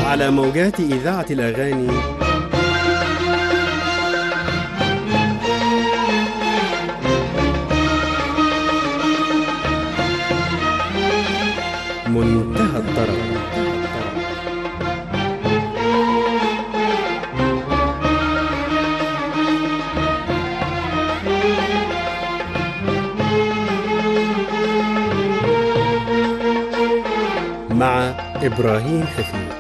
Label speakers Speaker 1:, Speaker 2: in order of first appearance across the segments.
Speaker 1: على موجات إذاعة الأغاني منتهى الطرب. مع إبراهيم حفني.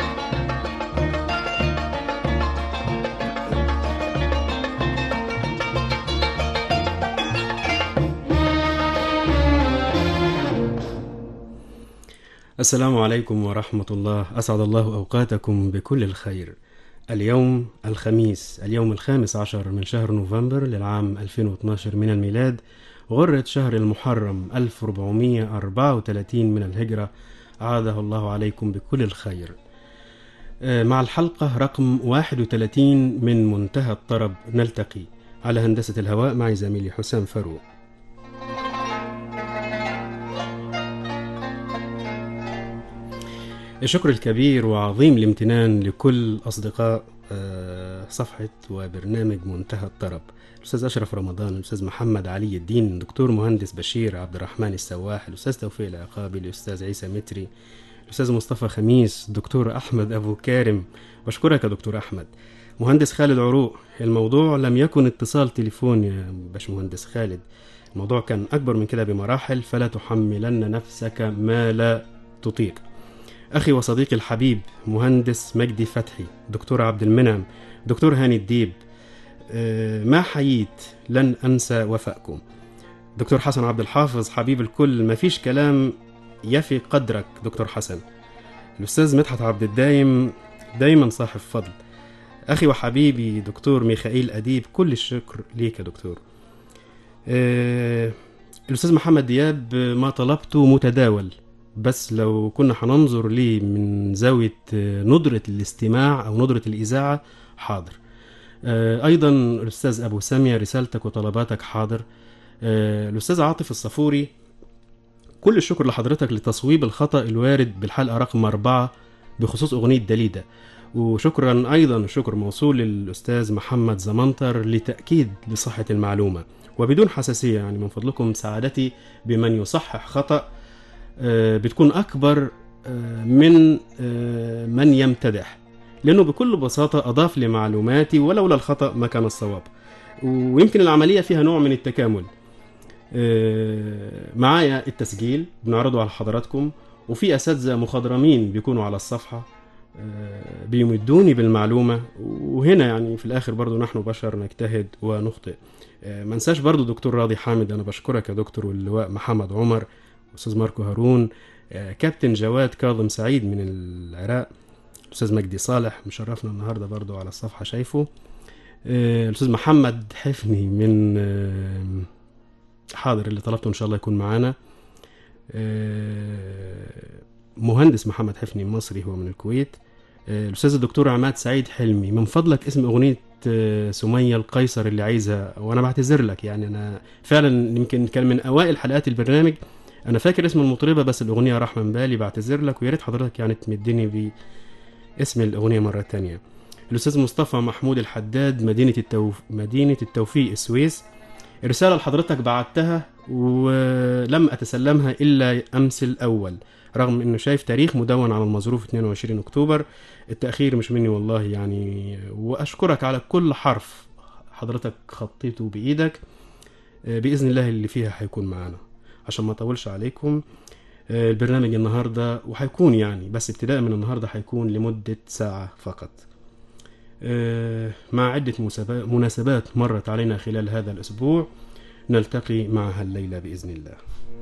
Speaker 1: السلام عليكم ورحمة الله، أسعد الله أوقاتكم بكل الخير. اليوم الخميس، اليوم 15 من شهر نوفمبر للعام 2012 من الميلاد، غرة شهر المحرم 1434 من الهجرة. عاده الله عليكم بكل الخير. مع الحلقة رقم 31 من منتهى الطرب نلتقي. على هندسة الهواء معي زميلي حسام فاروق. الشكر الكبير وعظيم الامتنان لكل أصدقاء صفحة وبرنامج منتهى الطرب، الأستاذ أشرف رمضان، الأستاذ محمد علي الدين، دكتور مهندس بشير عبد الرحمن السواح، الأستاذ توفيق العقابي، الأستاذ عيسى متري، الأستاذ مصطفى خميس، دكتور أحمد أبو كارم، بشكرك يا دكتور أحمد، مهندس خالد عروق. الموضوع لم يكن اتصال تليفون يا باشمهندس خالد، الموضوع كان أكبر من كده بمراحل، فلا تحملن نفسك ما لا تطيق. أخي وصديقي الحبيب مهندس مجدي فتحي، دكتور عبد المنعم، دكتور هاني الديب، ما حييت لن أنسى وفاءكم. دكتور حسن عبد الحافظ حبيب الكل، ما فيش كلام يفي قدرك دكتور حسن. الأستاذ مدحت عبد الدايم دايما صاحب فضل. أخي وحبيبي دكتور ميخائيل أديب، كل الشكر ليك يا دكتور. الأستاذ محمد دياب، ما طلبته متداول، بس لو كنا هننظر ليه من زاوية ندرة الاستماع أو ندرة الإذاعة حاضر. أيضا الأستاذ أبو سامية، رسالتك وطلباتك حاضر. الأستاذ عاطف الصفوري، كل الشكر لحضرتك لتصويب الخطأ الوارد بالحلقة رقم 4 بخصوص أغنية دليدة. وشكرا أيضا شكر موصول للأستاذ محمد زمنطر لتأكيد لصحة المعلومة وبدون حساسية. يعني من فضلكم سعادتي بمن يصحح خطأ بتكون أكبر من من يمتدح، لأنه بكل بساطة أضاف لمعلوماتي ولولا الخطأ ما كان الصواب. ويمكن العملية فيها نوع من التكامل. معايا التسجيل بنعرضه على حضراتكم، وفي أساتذة مخضرمين بيكونوا على الصفحة بيمدوني بالمعلومة، وهنا يعني في الآخر برضو نحن بشر نجتهد ونخطئ. ما نساش برضو دكتور راضي حامد، أنا بشكرك يا دكتور، واللواء محمد عمر، أستاذ ماركو هارون، كابتن جواد كاظم سعيد من العراق، الأستاذ مجدي صالح مشرفنا النهاردة برضو على الصفحة شايفه، الأستاذ محمد حفني من حاضر اللي طلبته إن شاء الله يكون معانا، مهندس محمد حفني مصري هو من الكويت، الأستاذ الدكتور عماد سعيد حلمي. من فضلك اسم أغنية سمية القيصر اللي عايزها، وأنا بعتذر لك، يعني أنا فعلا يمكن كان من أوائل حلقات البرنامج أنا فاكر اسم المطربة بس الأغنية راح من بالي، بعتذر لك، وياريت حضرتك يعني تمدني باسم الأغنية مرة تانية. الأستاذ مصطفى محمود الحداد، مدينة التوفيق السويس، رسالة لحضرتك بعتها ولم أتسلمها إلا أمس الأول، رغم أنه شايف تاريخ مدون على المظروف 22 أكتوبر. التأخير مش مني والله يعني، وأشكرك على كل حرف حضرتك خطيته بإيدك. بإذن الله اللي فيها هيكون معنا. عشان ما أطولش عليكم، البرنامج النهاردة وهيكون يعني بس ابتداء من النهاردة هيكون لمدة ساعة فقط، مع عدة مناسبات مرت علينا خلال هذا الأسبوع نلتقي معها الليلة بإذن الله.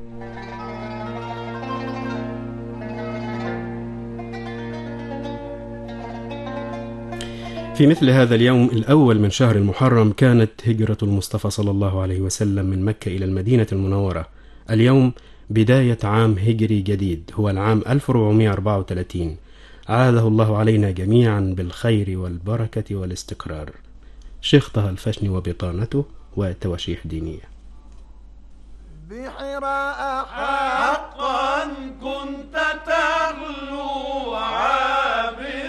Speaker 1: في مثل هذا اليوم الأول من شهر المحرم كانت هجرة المصطفى صلى الله عليه وسلم من مكة إلى المدينة المنورة. اليوم بداية عام هجري جديد، هو العام 1434. عاده الله علينا جميعا بالخير والبركة والاستقرار. شيخ طه الفشني وبطانته وتواشيح دينية.
Speaker 2: بحراء حقا كنت تغلو عابر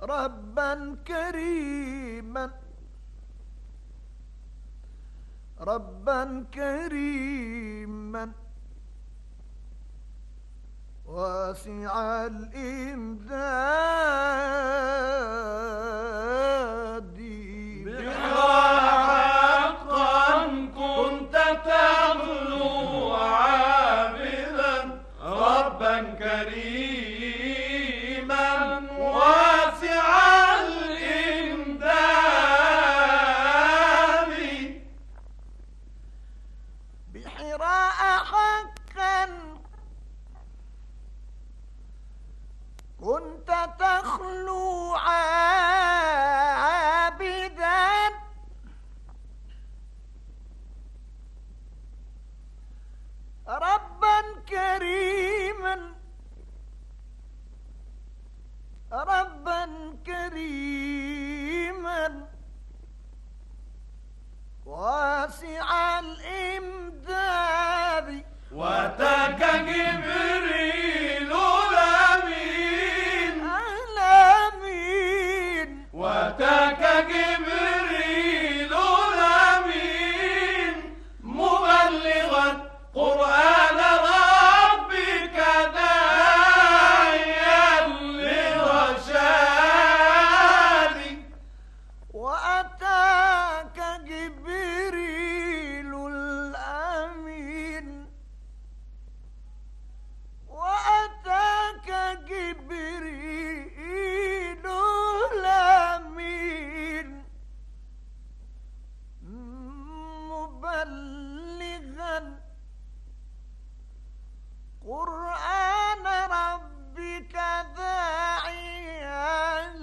Speaker 2: ربا كريما ربا كريما واسع الإمداد
Speaker 3: حقا كنت تغلو عابدا ربا كريما واسع الإمداد
Speaker 2: بحراء حقا كنت تخلو عابدا ربا كريما ربا كريما واسع الإمداد
Speaker 3: واتاك جبريل الأمين
Speaker 2: الأمين
Speaker 3: واتاك جبريل الأمين مبلغا قرآن ربك داعيا لرشاد
Speaker 2: وأتاك جبريل الأمين وأتاك جبريل الأمين مبلغا قرآن ربك داعيا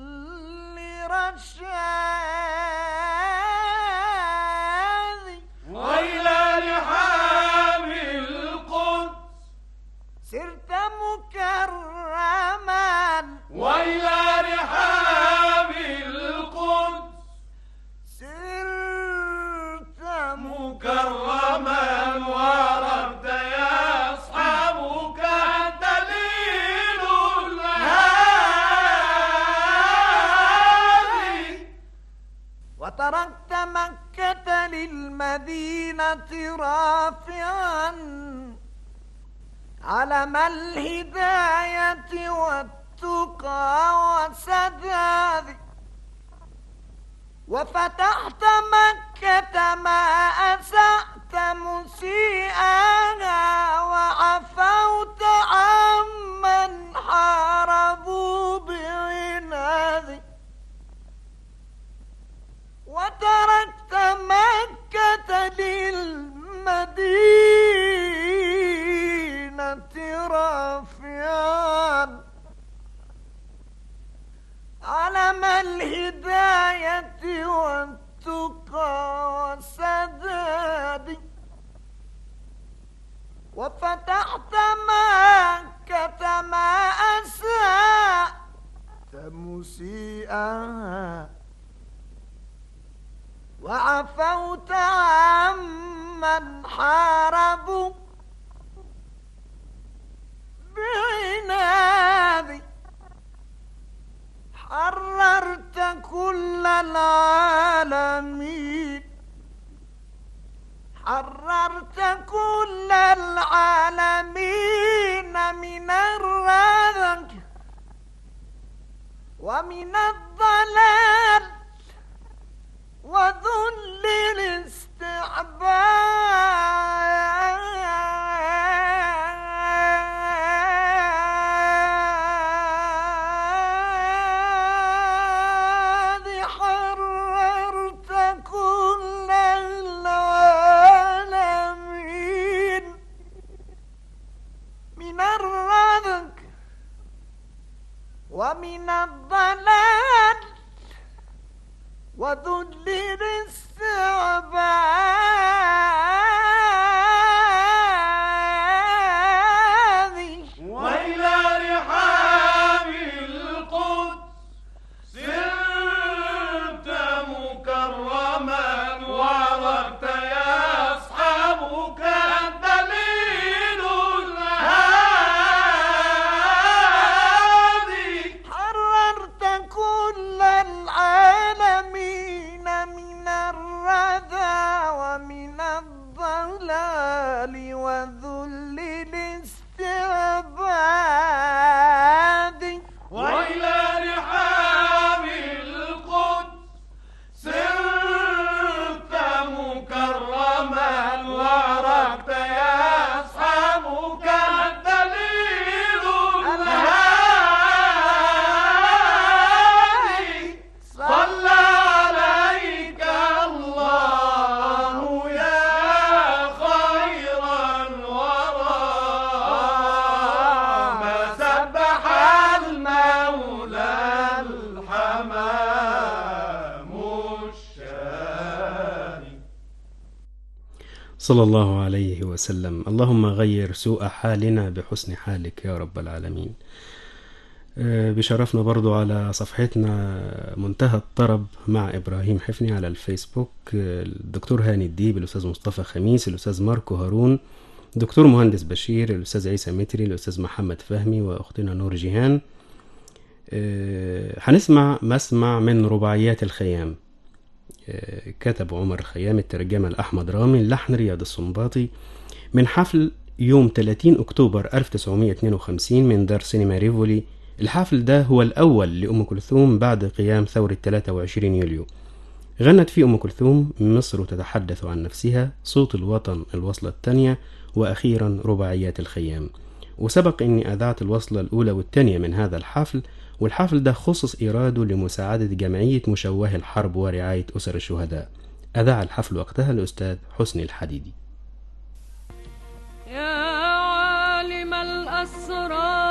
Speaker 2: لرشاد
Speaker 3: وإلى رحاب القدس
Speaker 2: سرت مكرما
Speaker 3: وإلى رحاب القدس
Speaker 2: سرت
Speaker 3: مكرما وعرفت يا أصحابك دليل الهادي
Speaker 2: وتركت مكة للمدينة رافعا علم الهداية والتقى والسداد وفتحت مكة ما أسأت مسيئها وعفوت عمن حاربوا بعناد وتركت مكة للمدينة رافعا علم الهداية والتقى والسداد وفتحت مكة ما أساءت مسيئها وعفوت عمن حاربوا بعناد حررت كل العالمين حررت كل العالمين من الرذل ومن الضلال وذل الاستعباد حررت كل العالمين من الرذل ومن الضلال وذل الاستعباد
Speaker 3: وإلى رحاب القدس سرت مكرما وعرفت يا أصحابك دليل الهادي
Speaker 2: حررت
Speaker 1: صلى الله عليه وسلم. اللهم غير سوء حالنا بحسن حالك يا رب العالمين. بشرفنا برضو على صفحتنا منتهى الطرب مع إبراهيم حفني على الفيسبوك، الدكتور هاني الديب، الأستاذ مصطفى خميس، الأستاذ ماركو هارون، دكتور مهندس بشير، الأستاذ عيسى متري، الأستاذ محمد فهمي، وأختنا نور جيهان. هنسمع مسمع من رباعيات الخيام، كتب عمر الخيام، الترجمة لأحمد رامي، اللحن رياض السنباطي، من حفل يوم 30 أكتوبر 1952 من دار سينما ريفولي. الحفل ده هو الأول لأم كلثوم بعد قيام ثورة 23 يوليو. غنت فيه أم كلثوم مصر تتحدث عن نفسها، صوت الوطن الوصلة الثانية، وأخيرا رباعيات الخيام. وسبق أني أذعت الوصلة الأولى والثانية من هذا الحفل، والحفل ده خصص إيراده لمساعدة جمعية مشوه الحرب ورعاية أسر الشهداء. أذاع الحفل وقتها الأستاذ حسني الحديدي.
Speaker 2: يا عالم الأسرار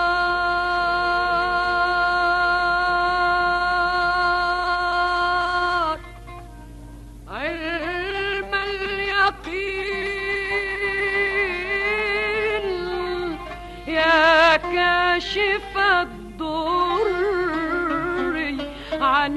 Speaker 2: علم اليقين، يا كاشف الضر عن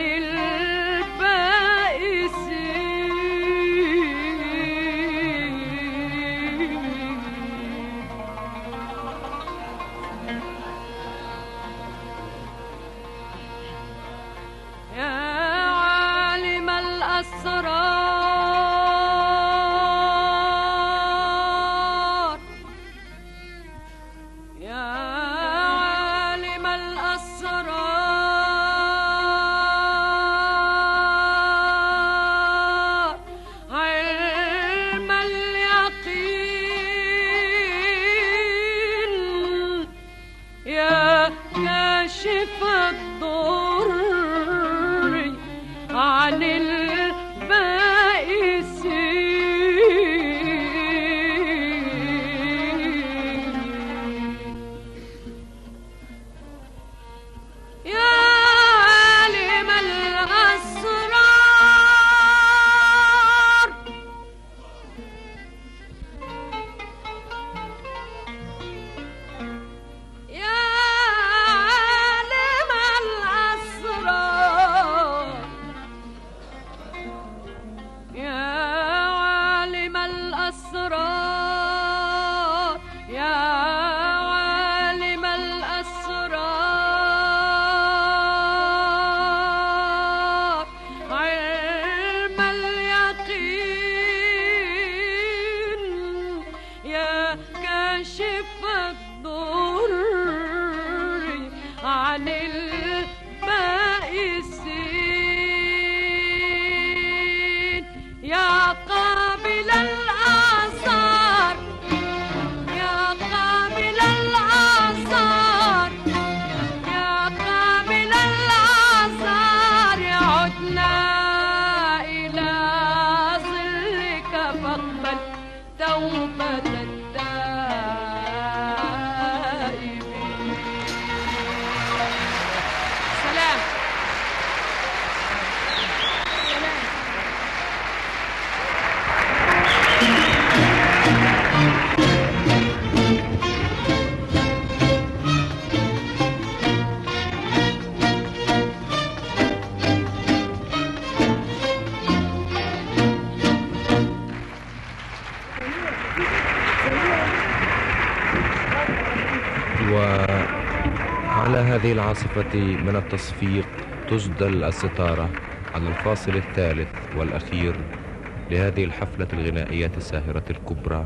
Speaker 4: وعلى هذه العاصفة من التصفيق تسدل الستارة على الفاصل الثالث والأخير لهذه الحفلة الغنائية الساهرة الكبرى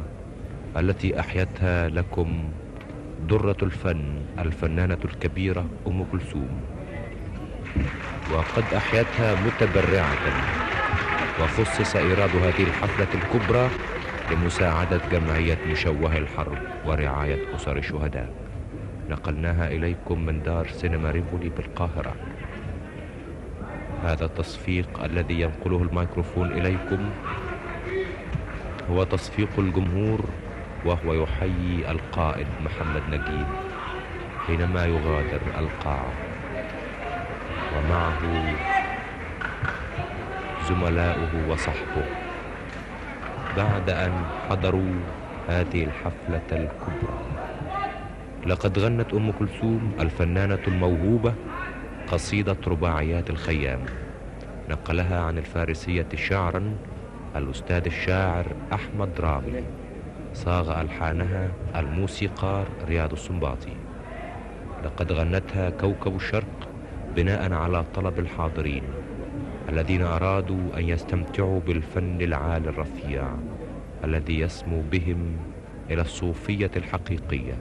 Speaker 4: التي أحيتها لكم درة الفن الفنانة الكبيرة أم كلثوم، وقد أحيتها متبرعة، وخصص إيراد هذه الحفلة الكبرى لمساعدة جمعية مشوه الحرب ورعاية أسر الشهداء. نقلناها إليكم من دار سينما ريفولي بالقاهرة. هذا التصفيق الذي ينقله الميكروفون إليكم هو تصفيق الجمهور، وهو يحيي القائد محمد نجيب حينما يغادر القاعة، ومعه زملاؤه وصحبه بعد أن حضروا هذه الحفلة الكبرى. لقد غنت أم كلثوم الفنانة الموهوبة قصيدة رباعيات الخيام، نقلها عن الفارسية شعرا الأستاذ الشاعر أحمد رامي، صاغ ألحانها الموسيقار رياض السنباطي. لقد غنتها كوكب الشرق بناء على طلب الحاضرين الذين أرادوا أن يستمتعوا بالفن العالي الرفيع الذي يسمو بهم إلى الصوفية الحقيقية،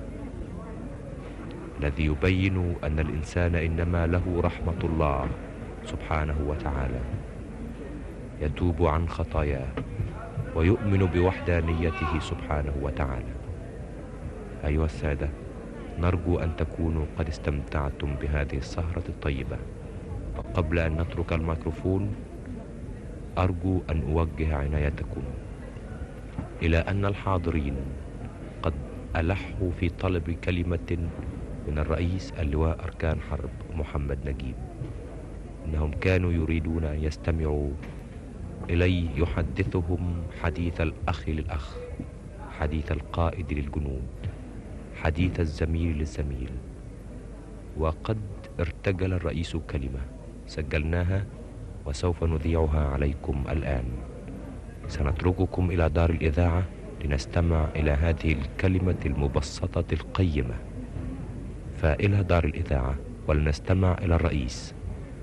Speaker 4: الذي يبين أن الإنسان إنما له رحمة الله سبحانه وتعالى، يتوب عن خطاياه ويؤمن بوحدانيته سبحانه وتعالى. أيها السادة، نرجو أن تكونوا قد استمتعتم بهذه السهرة الطيبة. وقبل أن نترك الميكروفون أرجو أن أوجه عنايتكم إلى أن الحاضرين قد ألحوا في طلب كلمة من الرئيس اللواء أركان حرب محمد نجيب. إنهم كانوا يريدون أن يستمعوا إلي يحدثهم حديث الأخ للأخ، حديث القائد للجنود، حديث الزميل للزميل. وقد ارتجل الرئيس كلمة سجلناها وسوف نذيعها عليكم الآن. سنترككم إلى دار الإذاعة لنستمع إلى هذه الكلمة المبسطة القيمة، فإلى دار الإذاعة ولنستمع إلى الرئيس.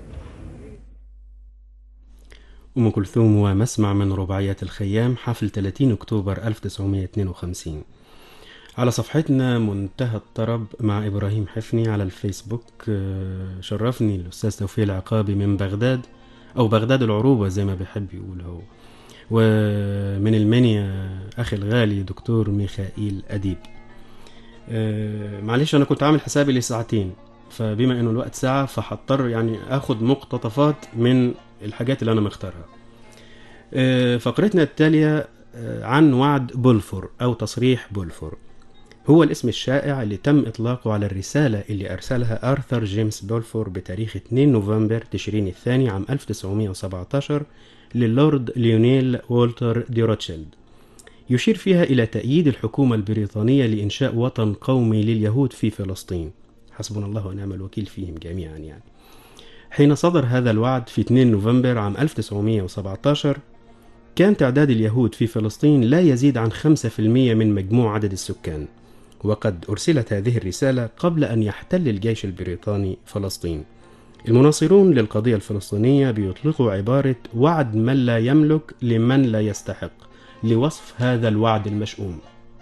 Speaker 1: أم كلثوم ومسمع من رباعيات الخيام، حفل 30 أكتوبر 1952. على صفحتنا منتهى الطرب مع إبراهيم حفني على الفيسبوك. شرفني الأستاذ توفيق العقابي من بغداد، أو بغداد العروبة زي ما بيحب يقول هو. ومن المنيا أخي الغالي دكتور ميخائيل أديب. معلش أنا كنت عامل حسابي لساعتين، فبما أنه الوقت ساعة فحضطر يعني أخذ مقتطفات من الحاجات اللي أنا مختارها. فقرتنا التالية عن وعد بولفور أو تصريح بولفور. هو الاسم الشائع اللي تم إطلاقه على الرسالة اللي أرسلها آرثر جيمس بولفور بتاريخ 2 نوفمبر تشرين الثاني عام 1917 للورد ليونيل وولتر دي روتشيلد، يشير فيها إلى تأييد الحكومة البريطانية لإنشاء وطن قومي لليهود في فلسطين. حسبنا الله ونعم الوكيل فيهم جميعا يعني. حين صدر هذا الوعد في 2 نوفمبر عام 1917 كان تعداد اليهود في فلسطين لا يزيد عن 5% من مجموع عدد السكان، وقد أرسلت هذه الرسالة قبل أن يحتل الجيش البريطاني فلسطين. المناصرون للقضية الفلسطينية بيطلقوا عبارة وعد من لا يملك لمن لا يستحق لوصف هذا الوعد المشؤوم.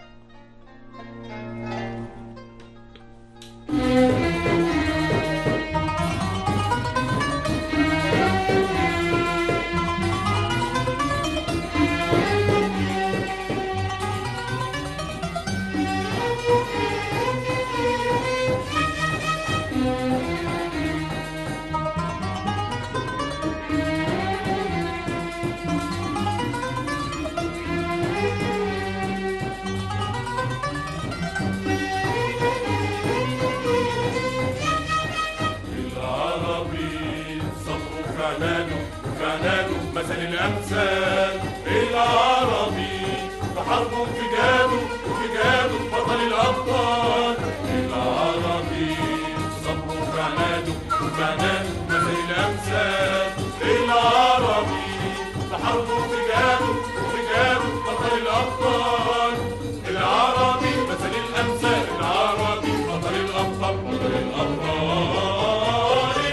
Speaker 3: مثل الأمثال العربي فحربه وفجاله وفجاله بطل الأبطال. العربي صبره وعناده وعناده مثل الأمثال العربي فحربه وفجاله وفجاله بطل الأبطال. العربي مثل الأمثال العربي بطل الأبطال بطل الأبطال.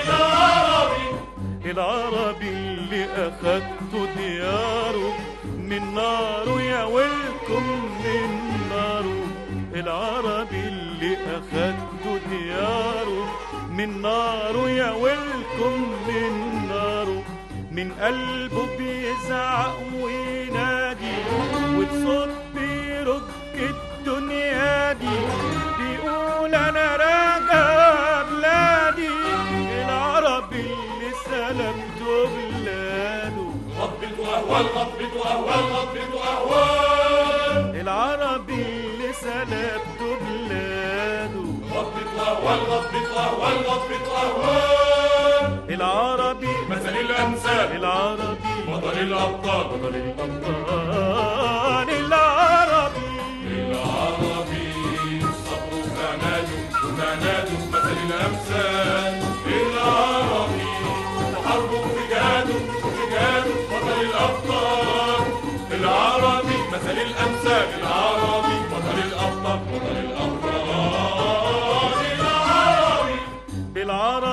Speaker 3: العربي اللي أخدت دياره من ناره يا ويلكم من ناره. العربي اللي أخدت دياره من ناره يا ويلكم من ناره. من قلبه بيزعق وينادي وبصوت بيرج الدنيا دي بيقول أنا راجع بلادي. العربي اللي سلمته بلاده غضبت وأهوال غضبت وأهوال غضبت وأهوال. العربي اللي سلمته بلاده غضبت وأهوال غضبت وأهوال غضبت وأهوال. العربي مثل الأمثال العربي بطل الأبطال بطل الأبطال.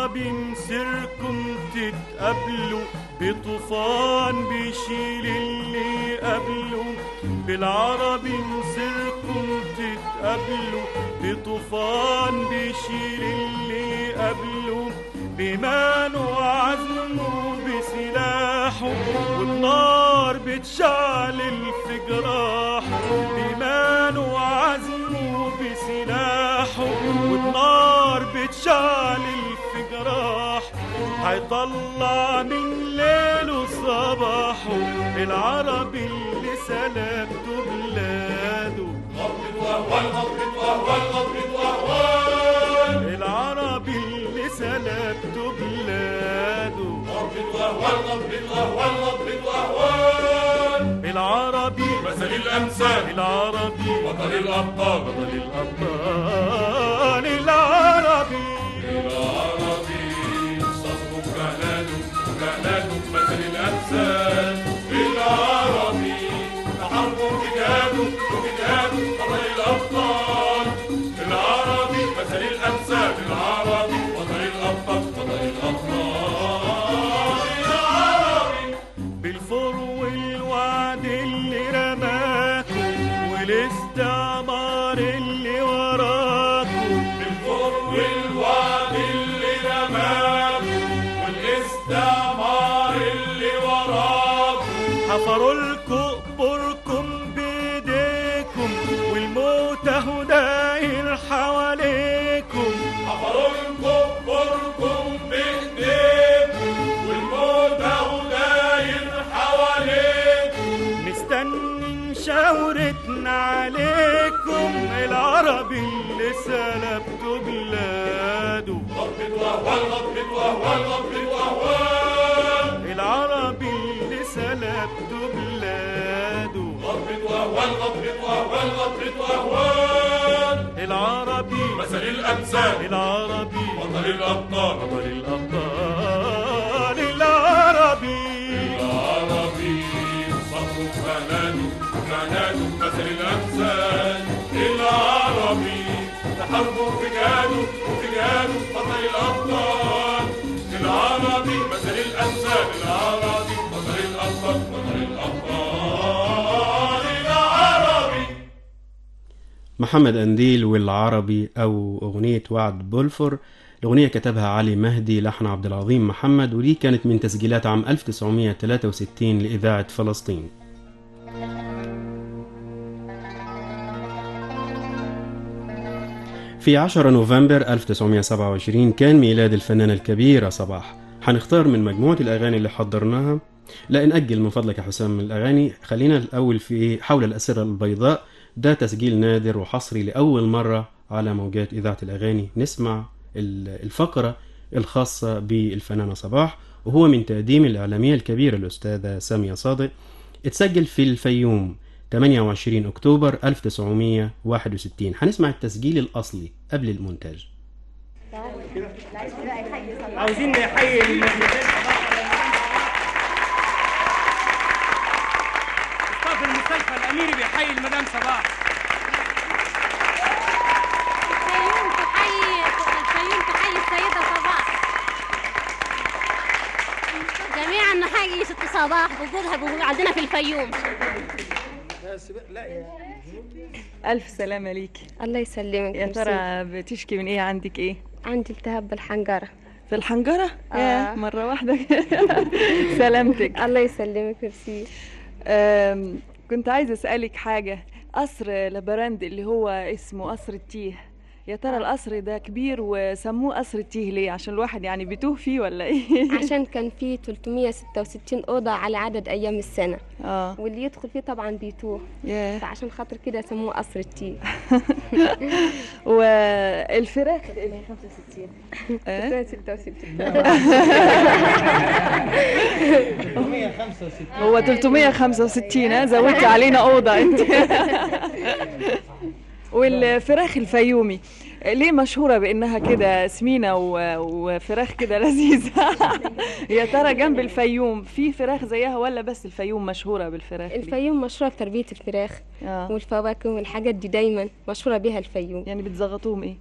Speaker 3: العربي مسيركم تتقابلوا بطوفان بيشيل اللي قبله. بالعربي مسيركم تتقابلوا بطوفان بيشيل اللي قبله. بإيمانه وعزمه بسلاحه والنار بتشعلل في جراحه. بإيمانه وعزمه بسلاحه والنار بتشعلل في جراحه. هيطلع من ليله صباحه العربي اللي سلبته بلاده. غبرة وهوان غبرة وهوان غبرة وهوان العربي اللي سلبته بلاده. غبرة وهوان غبرة وهوان غبرة وهوان العربي مثل الأمثال. العربي بطل الأبطال. بطل الأبطال العربي. صدقه وجهلاله وجهلاله مثل الأمثال. العربي حربه وجهاده وجهاده بطل الأبطال. العربي مثل الأمثال. العربي بطل الأبطال. بطل الأبطال العربي. بالفر والوعد اللي رماكم والاستعمار اللي وراكم. بالفر والوعد اللي رماكم والاستعمار اللي وراكم. حفروا لكم قبوركم بايديكم والموت اهو داير حواليكم. حفروا لكم قبوركم بايديكم والموت اهو داير حواليكم. مستني شاورتنا عليكم العربي اللي سلبته بلاده. غبرة وهوان غبرة وهوان غبرة وهوان العربي اللي سلبته بلاده. غبرة وهوان غبرة وهوان غبرة وهوان العربي مثل الأمثال. العربي بطل الأبطال. بطل الأبطال العربي. العربي صبره وفنانه وجهاده مثل الأمثال. العربي تحاربه وفجاده وفجاده بطل الأبطال. العربي مثل الأمثال. العربي بطل الأبطال. بطل الأبطال العربي.
Speaker 1: محمد أنديل والعربي أو أغنية وعد بولفور. الأغنية كتبها علي مهدي، لحن عبد العظيم محمد، ودي كانت من تسجيلات عام 1963 لإذاعة فلسطين. في 10 نوفمبر 1927 كان ميلاد الفنانة الكبيرة صباح. هنختار من مجموعة الأغاني اللي حضرناها. لا نأجل من فضلك يا حسام من الأغاني. خلينا الأول في حول الأسرة البيضاء. ده تسجيل نادر وحصري لأول مرة على موجات إذاعة الأغاني. نسمع الفقرة الخاصة بالفنانة صباح، وهو من تقديم الإعلامية الكبيرة الأستاذة سامية صادق. اتسجل في الفيوم 28 أكتوبر 1961. هنسمع التسجيل الأصلي قبل المونتاج.
Speaker 5: عاوزين نحيي استاذ المستشفى الأميري بيحيي المدام صباح.
Speaker 6: الفيوم تحيي السيدة صباح. جميعا نحيي ست صباح بوجودها عندنا في الفيوم.
Speaker 7: ألف سلامة ليكي.
Speaker 6: الله يسلمك.
Speaker 7: يا ترى بتشكي من إيه؟ عندك إيه؟
Speaker 6: عندي التهاب بالحنجرة.
Speaker 7: في الحنجرة؟ يا مرة واحدة. سلامتك.
Speaker 6: الله يسلمك. ميرسي.
Speaker 7: كنت عايزة أسألك حاجة. قصر لابراند اللي هو اسمه قصر التيه، يا ترى القصر ده كبير وسموه قصر التيه ليه؟ عشان الواحد يعني بيتوه فيه ولا ايه؟
Speaker 6: عشان كان فيه 366 أوضة على عدد أيام السنة. واللي يدخل فيه طبعا بيتوه. فعشان خاطر كده سموه قصر التيه.
Speaker 7: والفراخ
Speaker 6: 65 366
Speaker 7: هو 365. زودتي علينا أوضة انت. والفراخ الفيومي ليه مشهورة بأنها كده سمينة وفراخ كده لذيذة؟ يا ترى جنب الفيوم في فراخ زيها ولا بس الفيوم مشهورة بالفراخ؟
Speaker 6: الفيوم مشهورة بتربية الفراخ والفواكه والحاجات دي، دايما مشهورة بها الفيوم.
Speaker 7: يعني بتزغطوهم ايه؟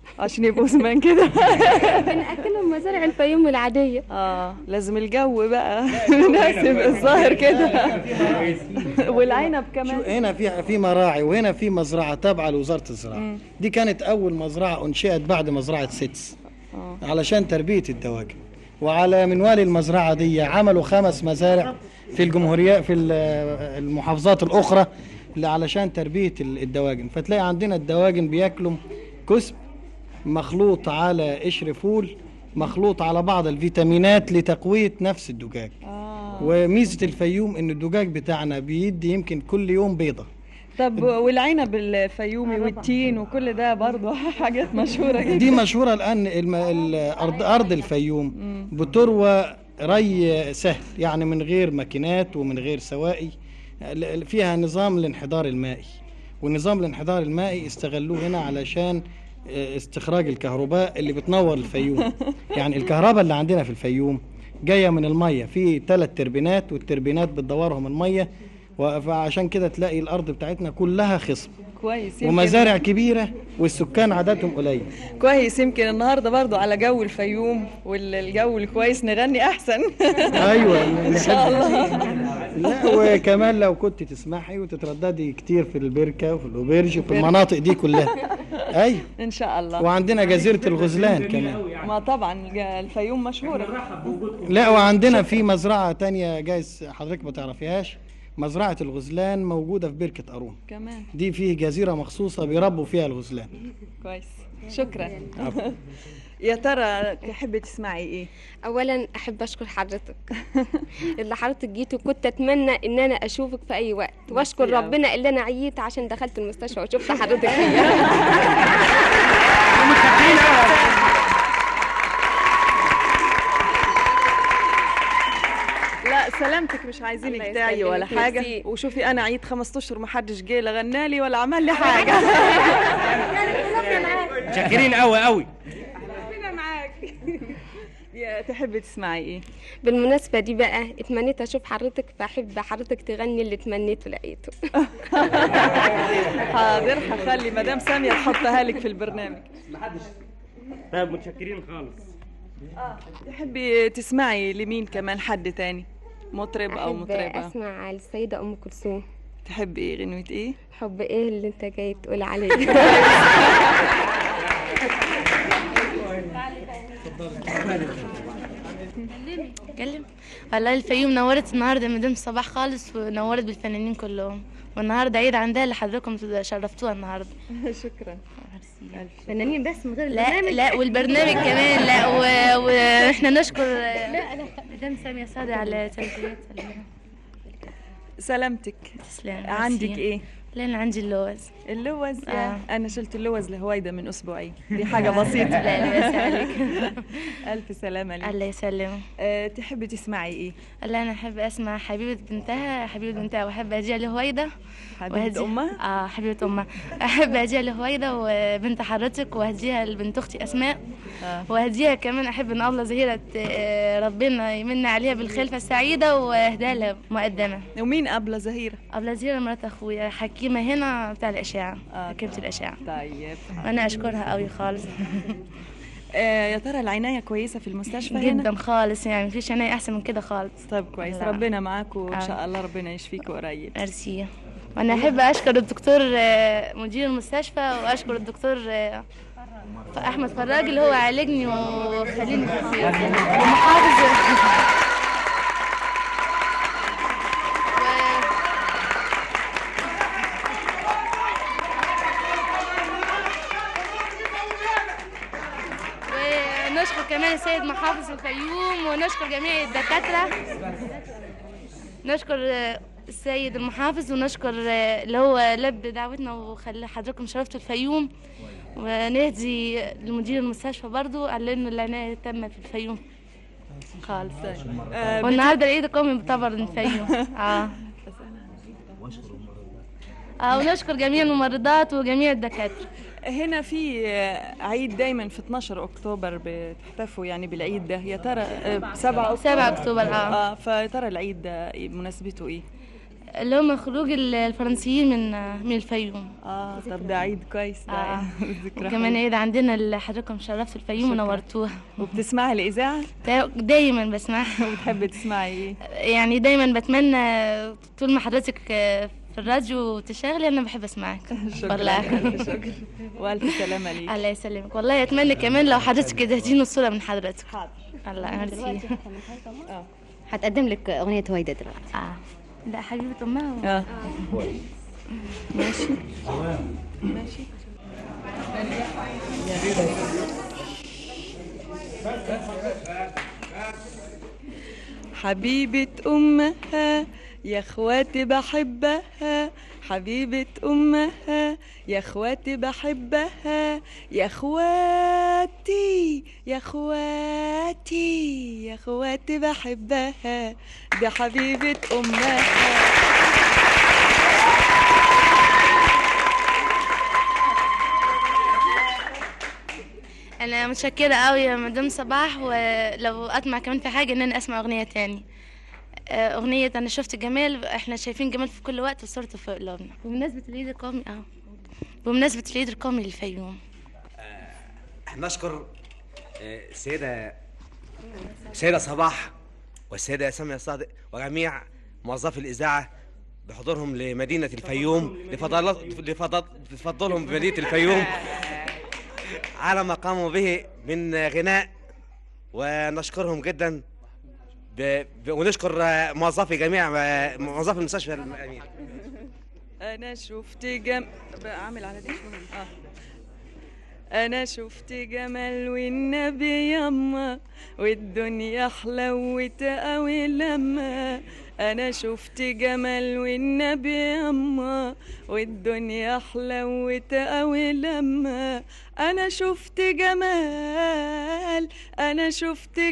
Speaker 7: عشان يبقوا زمان كده.
Speaker 6: بنأكلهم مزارع الفيوم العادية.
Speaker 7: لازم الجو بقى مناسب الظاهر كده. والعنب كمان.
Speaker 8: هنا في مراعي، وهنا في مزرعة تابعة لوزارة الزراعة. دي كانت أول مزرعة أنشئت بعد مزرعة سدس علشان تربية الدواجن. وعلى منوال المزرعة دي عملوا 5 مزارع في الجمهورية في المحافظات الأخرى علشان تربية الدواجن. فتلاقي عندنا الدواجن بياكلوا كسب مخلوط على قشر فول مخلوط على بعض الفيتامينات لتقوية نفس الدجاج. وميزة الفيوم إن الدجاج بتاعنا بيدي يمكن كل يوم بيضة.
Speaker 7: طب والعنب الفيومي والتين وكل ده برضه حاجات مشهورة جدا.
Speaker 8: دي مشهورة الآن. أرض الفيوم بتروى ري سهل، يعني من غير ماكينات ومن غير سوائي. فيها نظام الانحدار المائي، والنظام الانحدار المائي استغلوه هنا علشان استخراج الكهرباء اللي بتنور الفيوم. يعني الكهرباء اللي عندنا في الفيوم جاية من المية، في 3 تربينات والتربينات بتدورهم المية، فعشان كده تلاقي الأرض بتاعتنا كلها خصب
Speaker 7: كويس.
Speaker 8: ومزارع كبيرة والسكان عددهم قليل.
Speaker 7: كويس. يمكن النهارده برضو على جو الفيوم والجو الكويس نغني أحسن.
Speaker 8: أيوة
Speaker 7: إن شاء الله.
Speaker 8: لا وكمان لو كنت تسمحي وتترددي كتير في البركة وفي الأوبرج وفي المناطق دي كلها. أيوة
Speaker 7: إن شاء الله.
Speaker 8: وعندنا جزيرة الغزلان كمان.
Speaker 7: ما طبعا الفيوم مشهورة.
Speaker 8: لا وعندنا في مزرعة تانية جايز حضرتك ما تعرفيهاش، مزرعة الغزلان موجودة في بركة قارون
Speaker 7: كمان.
Speaker 8: دي فيه جزيرة مخصوصة بيربوا فيها الغزلان.
Speaker 7: كويس. شكرا. يا ترى تحبي تسمعي ايه؟
Speaker 6: اولا احب اشكر حضرتك اللي حضرتك جيت، وكنت اتمنى ان انا اشوفك في اي وقت، واشكر ربنا اللي انا عييت عشان دخلت المستشفى وشفت حضرتك فيها.
Speaker 7: لا سلامتك، مش عايزينك تعي ولا حاجه. وشوفي انا عيد 5 اشهر ما حدش جه لا غنالي ولا عمل لي حاجه.
Speaker 5: متشكرين قوي قوي.
Speaker 7: ربنا معاك. يا تحبي تسمعي ايه؟
Speaker 6: بالمناسبة دي بقى اتمنيت اشوف حضرتك، فاحب حضرتك تغني اللي اتمنيته لقيته.
Speaker 7: حاضر، هخلي مدام سامية تحطها لك في البرنامج.
Speaker 5: طيب متشكرين خالص.
Speaker 7: تحبي تسمعي لمين كمان، حد تاني مطرب او مطربة؟
Speaker 6: اسمع للسيدة ام كلثوم.
Speaker 7: تحبي ايه؟ غنوة ايه؟
Speaker 6: حب ايه اللي انت جاي تقول عليه؟
Speaker 9: اتكلم. والله الفيوم نورت النهارده مدام صباح خالص، ونورت بالفنانين كلهم، والنهارده عيد عندها اللي حضراتكم شرفتوها النهارده.
Speaker 7: شكرا.
Speaker 6: فنانين بس من غير
Speaker 9: البرنامج؟ لا والبرنامج كمان. لا واحنا نشكر مدام سامية صادق على تلبيات.
Speaker 7: سلامتك.
Speaker 9: تسلم.
Speaker 7: عندك ايه؟
Speaker 9: لا انا عندي اللوز.
Speaker 7: اللوز؟ انا شلت اللوز لهويدا من اسبوعين، دي حاجه بسيطه.
Speaker 9: لا بس عليك.
Speaker 7: الف سلامه لك.
Speaker 9: الله يسلمك.
Speaker 7: تحبي تسمعي ايه؟
Speaker 9: لا انا احب اسمع حبيبه بنتها، واحب اهديها لهويدا.
Speaker 7: حبيبه امها؟
Speaker 9: حبيبه امها. احب اهديها لهويدا وبنت حضرتك، واهديها لبنت اختي اسماء. واهديها كمان احب ان الله زهيره ربنا يمن عليها بالخلفه السعيده، واهديها لها مقدمه.
Speaker 7: ومين ابله زهيره؟
Speaker 9: ابله زهيره مرات اخويا حكيمه هنا بتاع الاشعه. حكيمه الاشعه.
Speaker 7: طيب
Speaker 9: انا اشكرها قوي خالص.
Speaker 7: يا ترى العنايه كويسه في المستشفى هنا؟
Speaker 9: جدا خالص، يعني مفيش عنايه احسن من كده خالص.
Speaker 7: طيب كويس. ربنا معاكم وان شاء الله ربنا يشفيكوا قريب.
Speaker 9: ميرسي. وانا احب اشكر الدكتور مدير المستشفى، واشكر الدكتور احمد فراج اللي هو عالجني وخليني ومحافظ. ونشكر كمان السيد محافظ الفيوم، ونشكر جميع الدكاترة، نشكر السيد المحافظ، ونشكر اللي هو لبى دعوتنا وخلى حضراتكم شرفتوا الفيوم، ونهدي لمدير المستشفى برضو على انه العناية تامة في الفيوم خالص. والنهارده العيد القومي بيعتبر الفيوم. ونشكر جميع الممرضات وجميع الدكاترة.
Speaker 7: هنا في عيد دايما في 12 اكتوبر بتحتفوا يعني بالعيد ده، يا ترى 7
Speaker 9: اكتوبر.
Speaker 7: فيا ترى العيد ده مناسبته ايه؟
Speaker 9: اللي هم خروج الفرنسيين من الفيوم.
Speaker 7: طب ده عيد كويس ده.
Speaker 9: وكمان عيد عندنا اللي حضرتكم شرفتوا الفيوم ونورتوها.
Speaker 7: وبتسمعي الإذاعة؟
Speaker 9: دايما بسمعها.
Speaker 7: وبتحبي تسمعي ايه؟
Speaker 9: يعني دايما بتمنى طول ما حضرتك في الراديو تشتغلي انا بحب اسمعك.
Speaker 7: والله شكرا والف سلامه ليك.
Speaker 9: الله يسلمك. والله اتمنى كمان لو حضرتك تدهدينا الصوره من حضرتك.
Speaker 7: حاضر.
Speaker 9: الله ميرسي.
Speaker 10: هتقدم لك اغنيه هويدا دلوقتي.
Speaker 9: لا حبيبه امها.
Speaker 7: ماشي ماشي. حبيبة أمها يا اخواتي بحبها، حبيبة أمها يا اخواتي بحبها، يا اخواتي يا اخواتي يا اخواتي بحبها، دي حبيبة أمها.
Speaker 9: انا متشكره قوي يا مدام صباح، ولو اطمع كمان في حاجه ان انا اسمع اغنيه تاني، اغنيه انا شفت جمال، احنا شايفين جمال في كل وقت وصورته في قلوبنا بمناسبه العيد القومي. بمناسبه العيد القومي للفيوم.
Speaker 11: نشكر السيده صباح والسيده ساميه صادق وجميع موظفي الاذاعه بحضورهم لمدينه الفيوم لفضلهم بمدينه الفيوم على ما قاموا به من غناء، ونشكرهم جدا ونشكر جميع موظفي المستشفى الأمير.
Speaker 7: أنا شفت أعمل على دي أنا شفت جمال والنبي يما والدنيا حلوت قوي لما، أنا شفت جمال والنبي يما والدنيا حلوت قوي لما، أنا شفت جمال أنا شفت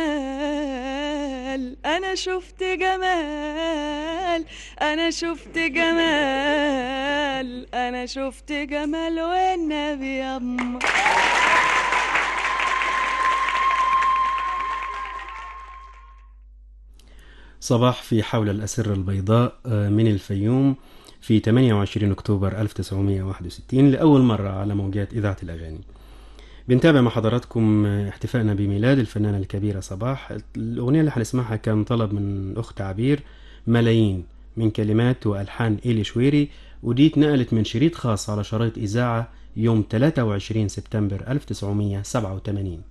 Speaker 7: جمال أنا شفت جمال أنا شفت جمال أنا شفت جمال والنبي يما.
Speaker 1: صباح في حول الأسرة البيضاء من الفيوم في 28 أكتوبر 1961 لأول مرة على موجات إذاعة الأغاني. بنتابع مع حضراتكم احتفائنا بميلاد الفنانة الكبيرة صباح. الأغنية اللي هنسمعها كان طلب من أخت عبير، ملايين، من كلمات وألحان إيلي شويري، ودي اتنقلت من شريط خاص على شرايط إذاعة يوم 23 سبتمبر 1987.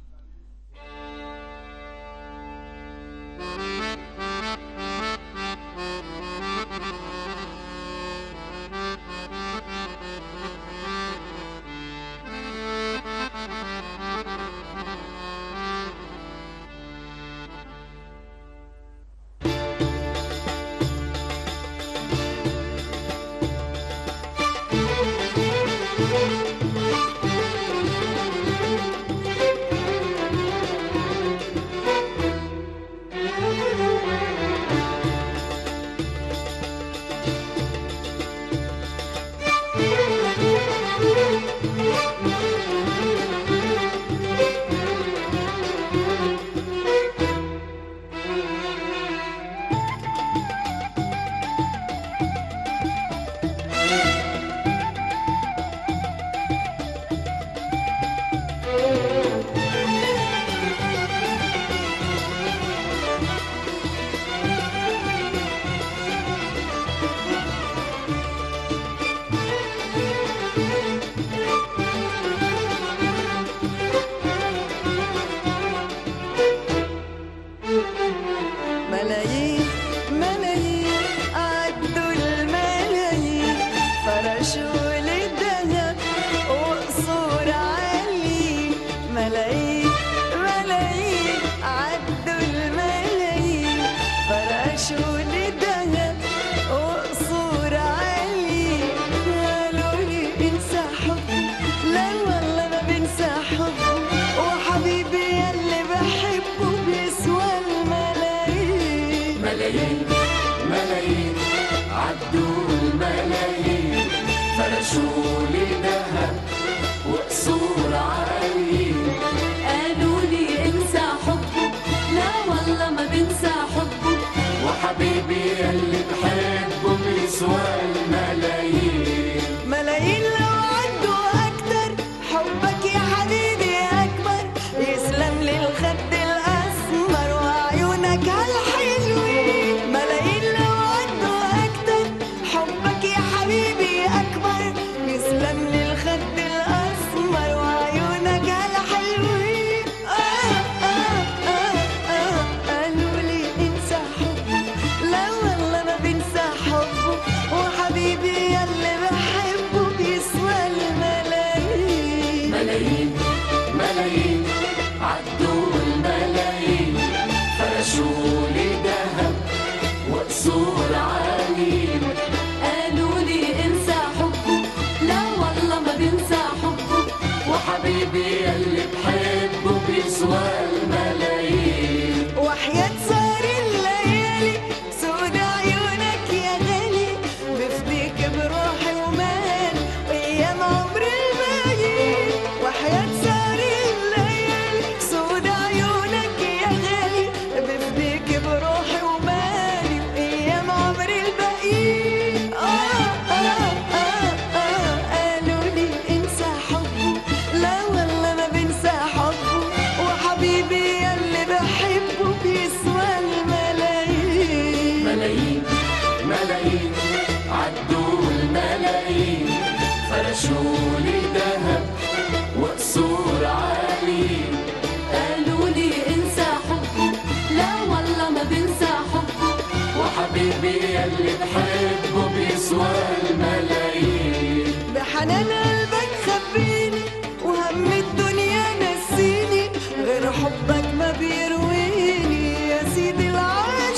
Speaker 12: حبيبي اللي بحبه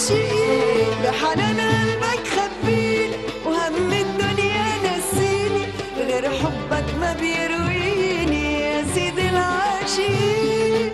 Speaker 12: العاشقين بحنان قلبك خبيني وهم الدنيا نسيني غير حبك ما بيرويني يا سيدي العاشقين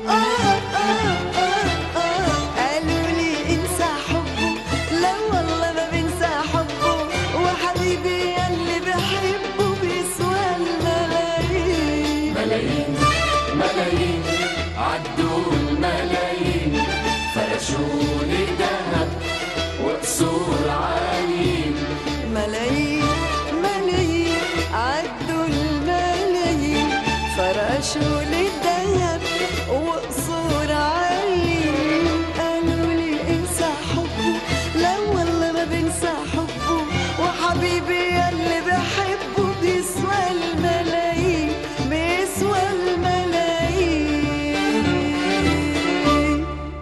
Speaker 12: قالوا لي انسى حبه لا والله ما بنسى حبه وحبيبي يلي بحبه بيسوى الملايين
Speaker 13: ملايين ملايين عدوا الملايين فرشوا لي دهب وقصور عاليين
Speaker 12: ملايين ملايين عدوا الملايين فرشوا لي الذهب وقصور عاليين قالوا لي انسى حبه لا والله ما بنسى حبه وحبيبي يلي بحبه بيسوى الملايين بيسوى الملايين.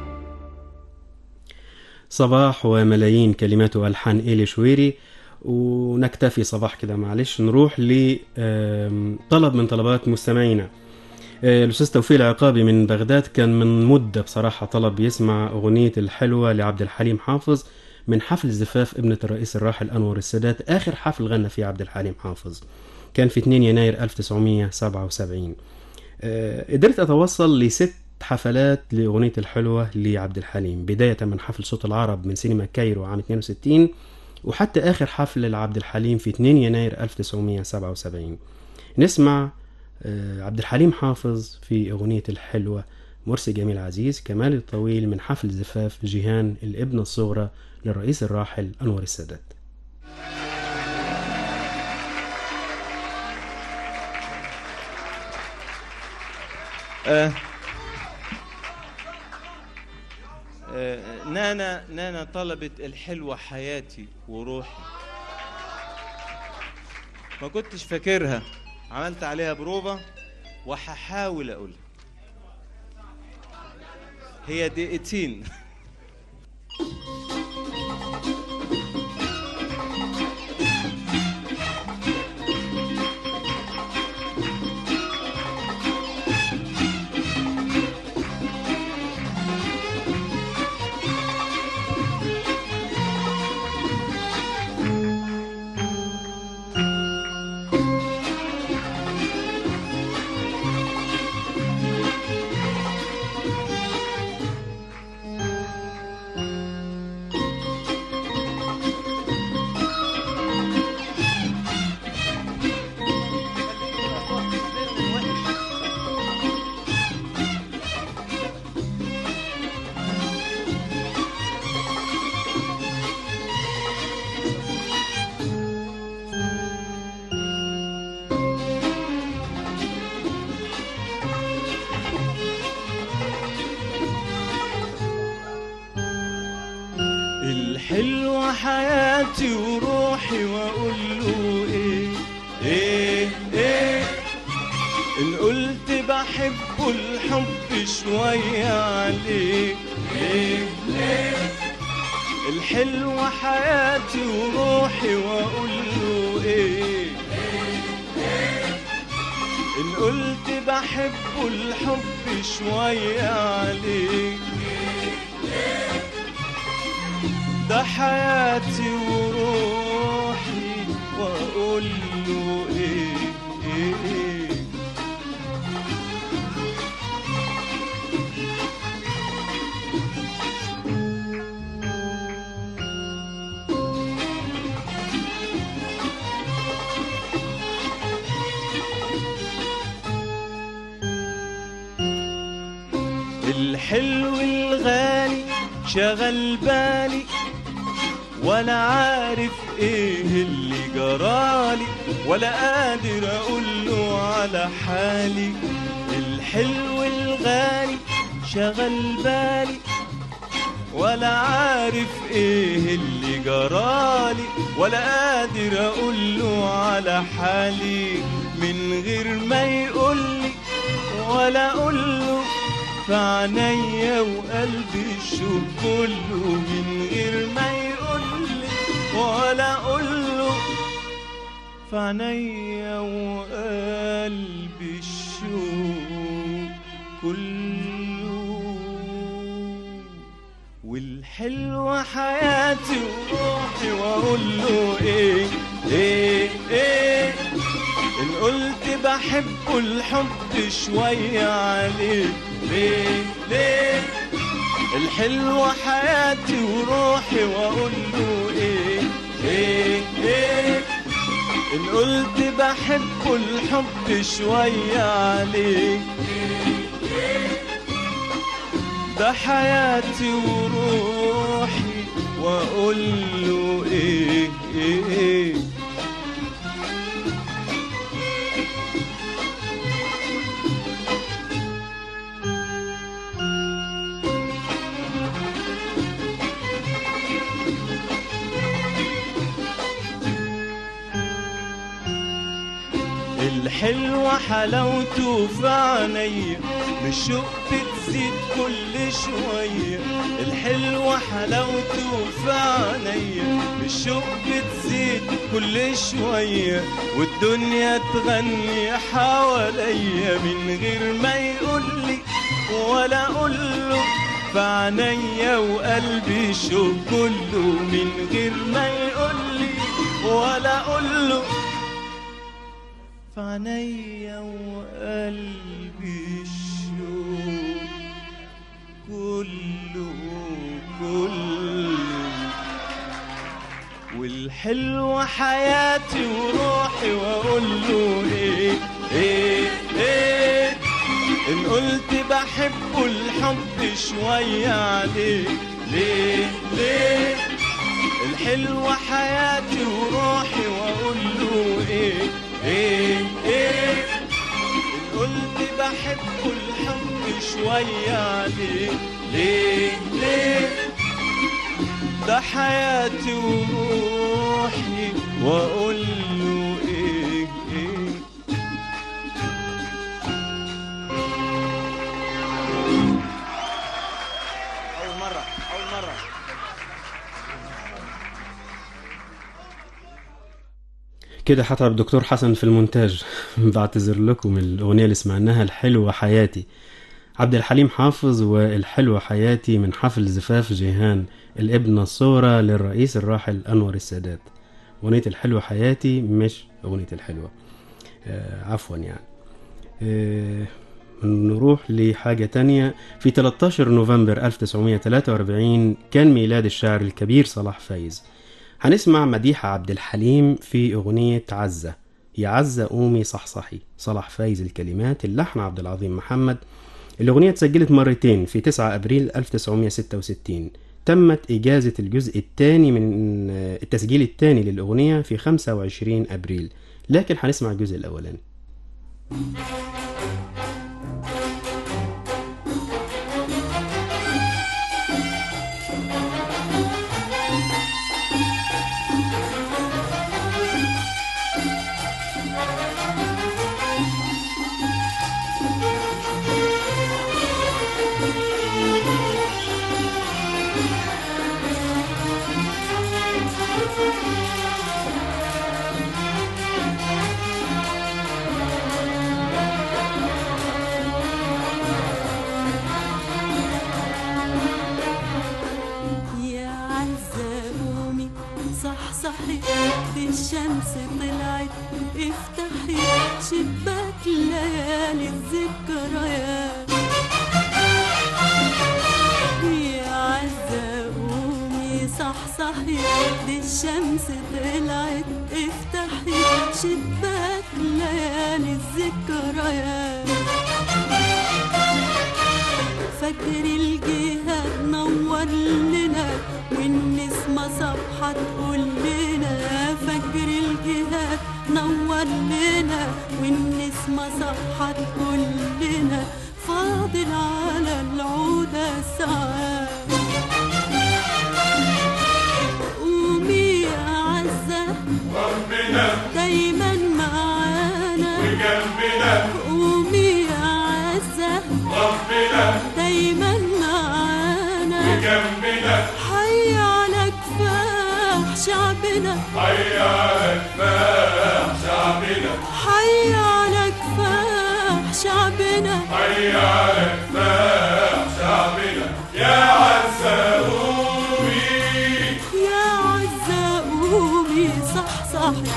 Speaker 1: صباح وملايين كلمات والحان إيلي شويري. ونكتفي صباح كده معلش، نروح لطلب من طلبات مستمعينا. الأستاذ توفيق العقابي من بغداد كان من مدة بصراحة طلب يسمع أغنية الحلوة لعبد الحليم حافظ من حفل زفاف ابنة الرئيس الراحل أنور السادات، آخر حفل غنى فيه عبد الحليم حافظ كان في 2 يناير 1977. قدرت أتوصل ل6 حفلات لأغنية الحلوة لعبد الحليم، بداية من حفل صوت العرب من سينما كايرو عام 62 وحتى آخر حفل لعبد الحليم في 2 يناير 1977. نسمع عبد الحليم حافظ في أغنية الحلوة مرسي جميل عزيز كمال الطويل من حفل زفاف جيهان الابنة الصغرى للرئيس الراحل أنور السادات.
Speaker 14: نانا طلبت الحلوة حياتي وروحي، ما كنتش فاكرها، عملت عليها بروفة وهحاول اقولها، هي دقيقتين.
Speaker 3: الحلوة حياتي وروحي واقول له ايه ان قلت بحبه الحب شوية عليه ليه الحلوة حياتي وروحي واقول له ايه ان قلت بحبه الحب شوية عليه ده حياتي وروحي واقول له ايه الحلو الغالي شغل بالي ولا عارف ايه اللي جرالي ولا قادر اقوله على حالي. الحلو الغالي شغل بالي ولا عارف ايه اللي جرالي ولا قادر اقوله على حالي من غير ما يقولي ولا اقوله في عينيا وقلبي الشوق كله من غير ما يقولي ولا اقوله في عينيا وقلبي الشوق كله والحلوة حياتي وروحي واقول له ايه ايه ايه ان قلت بحبه الحب شوية عليه ليه ليه الحلوة حياتي وروحي واقول له ايه ايه ايه ان قلت بحبه الحب شوية عليه ده حياتي وروحي واقول له ايه ايه الحلوة حلاوته في عينيا بالشوق بتزيد كل شوية الحلوة حلاوته في عينيا بالشوق بتزيد كل شوية والدنيا تغني حواليا من غير ما يقولي ولا أقوله في عينيا وقلبي شوق كله من غير ما يقولي ولا أقوله في عينيا وقلبي الشوق كله والحلوة حياتي وروحي واقول له ايه ايه ايه ان قلت بحبه الحب شوية عليه ليه ليه الحلوة حياتي وروحي واقول له ايه ايه ايه ان قلت بحبه الحب شوية عليه ليه ليه ده حياتي وروحي واقول له ايه ايه
Speaker 14: اول مرة
Speaker 1: كده حتى الدكتور حسن في المونتاج. بعتذر لكم الأغنية اللي سمعناها الحلوة حياتي، عبد الحليم حافظ والحلوة حياتي من حفل زفاف جيهان الابنة الصغرى للرئيس الراحل أنور السادات. أغنية الحلوة حياتي مش أغنية الحلوة، عفوا يعني. نروح لحاجة تانية. في 13 نوفمبر 1943 كان ميلاد الشاعر الكبير صلاح فايز. هنسمع مديحة عبد الحليم في أغنية عزة، يا عزة قومي صحصحي، صلاح فايز الكلمات، اللحن عبد العظيم محمد. الأغنية اتسجلت مرتين، في 9 أبريل 1966. تمت إجازة الجزء الثاني من التسجيل الثاني للأغنية في 25 أبريل، لكن هنسمع الجزء الأولاني.
Speaker 12: الشمس طلعت افتحي شباك ليالي الذكريات، يا عزة قومي صحصحي دي الشمس طلعت افتحي شباك ليالي الذكريات. فاكر الجهاد نور لنا والنسمة صبحة تقول لنا، فاكر الجهاد نور لنا والنسمة صبحة تقول لنا، فاضل على العودة ساعات. قومي يا عزة ربنا دايما معانا وجنبنا، قومي يا عزة ربنا دايما معانا وجنبنا، حي على كفاح شعبنا، حي على كفاح شعبنا، حي على كفاح شعبنا، حي على كفاح شعبنا، يا عزة صحصحي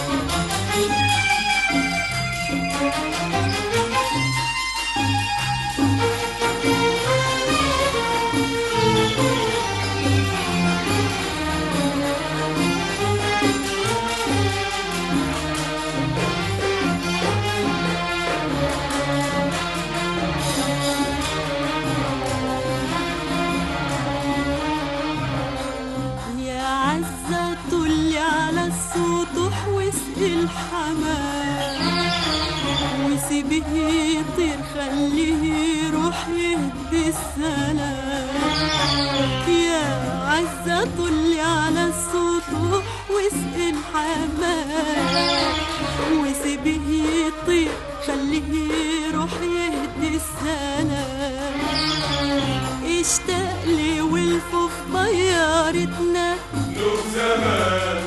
Speaker 12: وسيبيه يطير خليه يروح يهدي السلام يا عزة طلي على السطوح واسقي الحمام وسيبيه يطير خليه يروح يهدي السلام اشتاق لي والفوف طيارتنا له زمان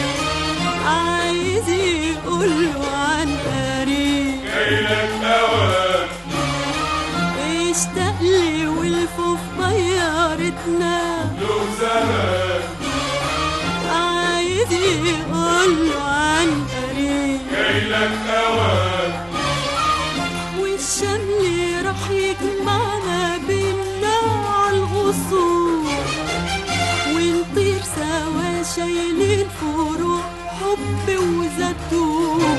Speaker 12: عايز يقوله عن قريب جايلك اوان اشتاق لي والفوف طيارتنا له زمان عايز يقوله عن قريب جايلك اوان والشمل راح يجمعنا بينا عالغصون ونطير سوا شايلين فروع حب وزيتون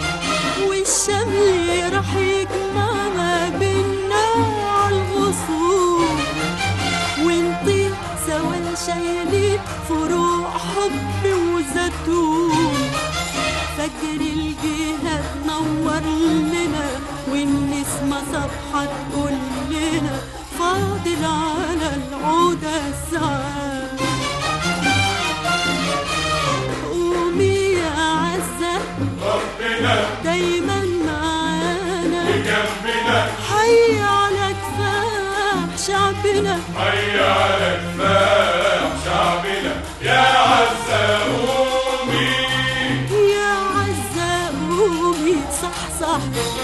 Speaker 12: والشمل راح يجمعنا بينا عالغصون ونطير سوا شايلين فروع حب وزيتون فجر الجهاد نور لنا والنسمة صبحة تقول لنا فاضل على العودة الساعة ربنا دايما معانا وجنبنا حي على كفاح شعبنا حي على كفاح شعبنا يا عزة قومي يا عزة قومي صح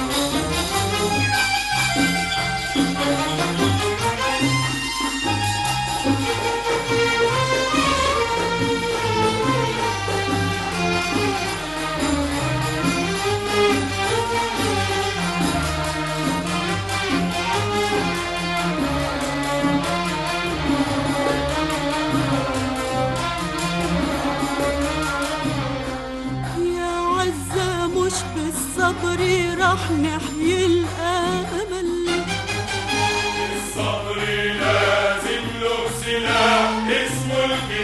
Speaker 12: بالصبر راح نحيي الأمل الصبر لازم له سلاح اسمه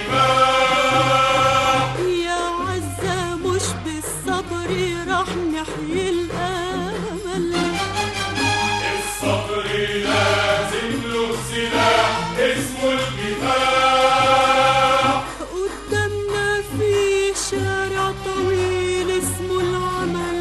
Speaker 12: الكفاح يا عزة مش بالصبر راح نحيي الأمل الصبر لازم له سلاح اسمه الكفاح قدامنا في شارع طويل اسمه العمل